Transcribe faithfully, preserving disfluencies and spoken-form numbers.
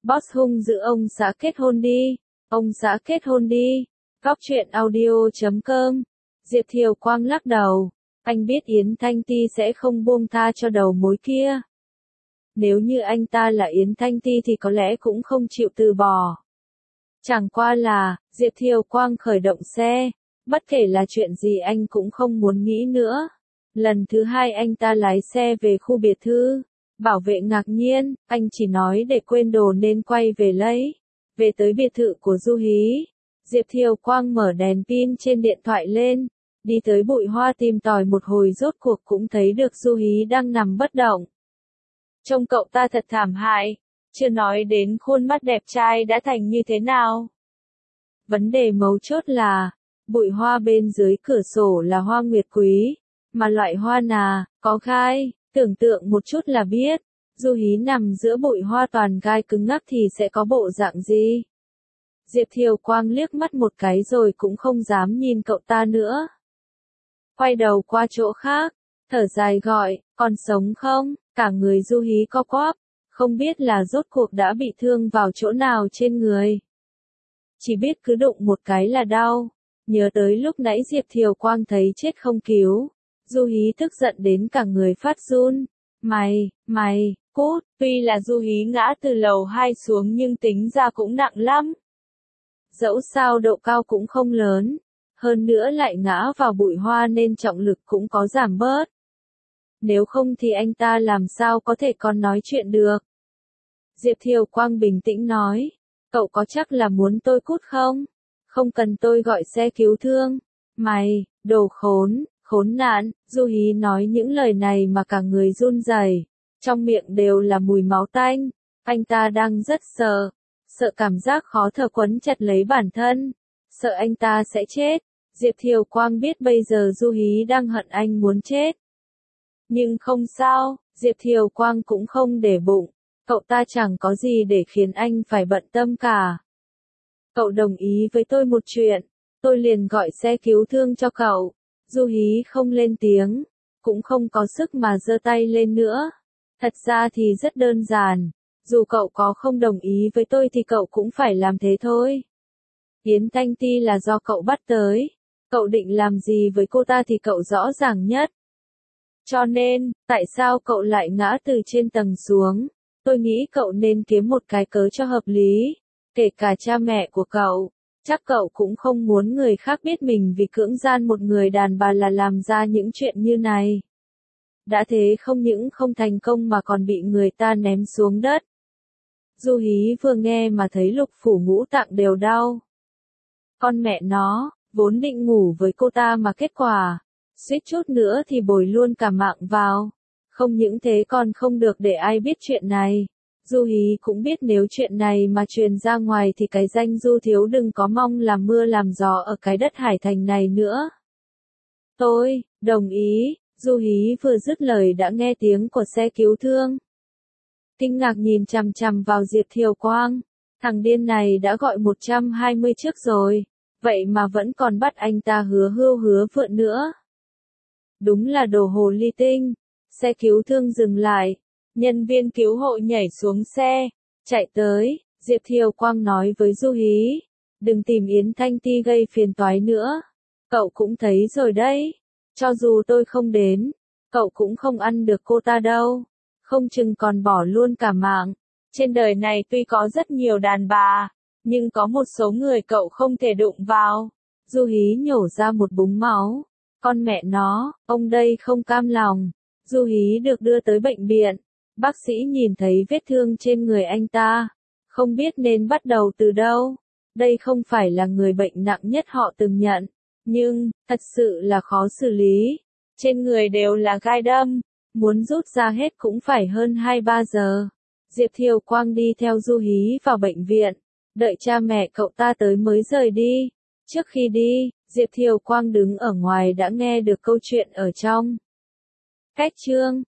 Boss hung dữ ông xã kết hôn đi, ông xã kết hôn đi. Góc truyện audio chấm com. Diệp Thiều Quang lắc đầu, anh biết Yến Thanh Ti sẽ không buông tha cho đầu mối kia. Nếu như anh ta là Yến Thanh Ti thì có lẽ cũng không chịu từ bỏ. Chẳng qua là, Diệp Thiều Quang khởi động xe, bất kể là chuyện gì anh cũng không muốn nghĩ nữa. Lần thứ hai anh ta lái xe về khu biệt thự, bảo vệ ngạc nhiên, anh chỉ nói để quên đồ nên quay về lấy. Về tới biệt thự của Du Hí, Diệp Thiều Quang mở đèn pin trên điện thoại lên, đi tới bụi hoa tìm tòi một hồi rốt cuộc cũng thấy được Du Hí đang nằm bất động. Trông cậu ta thật thảm hại, chưa nói đến khuôn mắt đẹp trai đã thành như thế nào. Vấn đề mấu chốt là, bụi hoa bên dưới cửa sổ là hoa nguyệt quý, mà loại hoa nà, có gai, tưởng tượng một chút là biết, Du Hí nằm giữa bụi hoa toàn gai cứng ngắc thì sẽ có bộ dạng gì. Diệp Thiều Quang liếc mắt một cái rồi cũng không dám nhìn cậu ta nữa. Quay đầu qua chỗ khác, thở dài gọi, còn sống không? Cả người Du Hí co quắp, không biết là rốt cuộc đã bị thương vào chỗ nào trên người. Chỉ biết cứ đụng một cái là đau, nhớ tới lúc nãy Diệp Thiều Quang thấy chết không cứu. Du Hí tức giận đến cả người phát run. Mày, mày, cút, tuy là Du Hí ngã từ lầu hai xuống nhưng tính ra cũng nặng lắm. Dẫu sao độ cao cũng không lớn, hơn nữa lại ngã vào bụi hoa nên trọng lực cũng có giảm bớt. Nếu không thì anh ta làm sao có thể còn nói chuyện được. Diệp Thiều Quang bình tĩnh nói, cậu có chắc là muốn tôi cút không? Không cần tôi gọi xe cứu thương. Mày, đồ khốn, khốn nạn. Du Hí nói những lời này mà cả người run rẩy, trong miệng đều là mùi máu tanh. Anh ta đang rất sợ, sợ cảm giác khó thở quấn chặt lấy bản thân, sợ anh ta sẽ chết. Diệp Thiều Quang biết bây giờ Du Hí đang hận anh muốn chết. Nhưng không sao, Diệp Thiều Quang cũng không để bụng, cậu ta chẳng có gì để khiến anh phải bận tâm cả. Cậu đồng ý với tôi một chuyện, tôi liền gọi xe cứu thương cho cậu. Du Hí không lên tiếng, cũng không có sức mà giơ tay lên nữa. Thật ra thì rất đơn giản, dù cậu có không đồng ý với tôi thì cậu cũng phải làm thế thôi. Yến Thanh Ti là do cậu bắt tới, cậu định làm gì với cô ta thì cậu rõ ràng nhất. Cho nên, tại sao cậu lại ngã từ trên tầng xuống? Tôi nghĩ cậu nên kiếm một cái cớ cho hợp lý, kể cả cha mẹ của cậu. Chắc cậu cũng không muốn người khác biết mình vì cưỡng gian một người đàn bà là làm ra những chuyện như này. Đã thế không những không thành công mà còn bị người ta ném xuống đất. Du Hí vừa nghe mà thấy lục phủ ngũ tạng đều đau. Con mẹ nó, vốn định ngủ với cô ta mà kết quả, suýt chút nữa thì bồi luôn cả mạng vào. Không những thế còn không được để ai biết chuyện này. Du Hí cũng biết nếu chuyện này mà truyền ra ngoài thì cái danh Du Thiếu đừng có mong làm mưa làm gió ở cái đất Hải Thành này nữa. Tôi, đồng ý. Du Hí vừa dứt lời đã nghe tiếng của xe cứu thương. Kinh ngạc nhìn chằm chằm vào Diệp Thiều Quang. Thằng điên này đã gọi một trăm hai mươi trước rồi, vậy mà vẫn còn bắt anh ta hứa hưu hứa vượn nữa. Đúng là đồ hồ ly tinh. Xe cứu thương dừng lại, nhân viên cứu hộ nhảy xuống xe, chạy tới. Diệp Thiều Quang nói với Du Hí, đừng tìm Yến Thanh Ti gây phiền toái nữa. Cậu cũng thấy rồi đấy, cho dù tôi không đến, cậu cũng không ăn được cô ta đâu, không chừng còn bỏ luôn cả mạng. Trên đời này tuy có rất nhiều đàn bà, nhưng có một số người cậu không thể đụng vào. Du Hí nhổ ra một búng máu. Con mẹ nó, ông đây không cam lòng. Du Hí được đưa tới bệnh viện. Bác sĩ nhìn thấy vết thương trên người anh ta, không biết nên bắt đầu từ đâu. Đây không phải là người bệnh nặng nhất họ từng nhận, nhưng, thật sự là khó xử lý. Trên người đều là gai đâm, muốn rút ra hết cũng phải hơn hai ba giờ. Diệp Thiều Quang đi theo Du Hí vào bệnh viện, đợi cha mẹ cậu ta tới mới rời đi. Trước khi đi, Diệp Thiều Quang đứng ở ngoài đã nghe được câu chuyện ở trong. Cách chương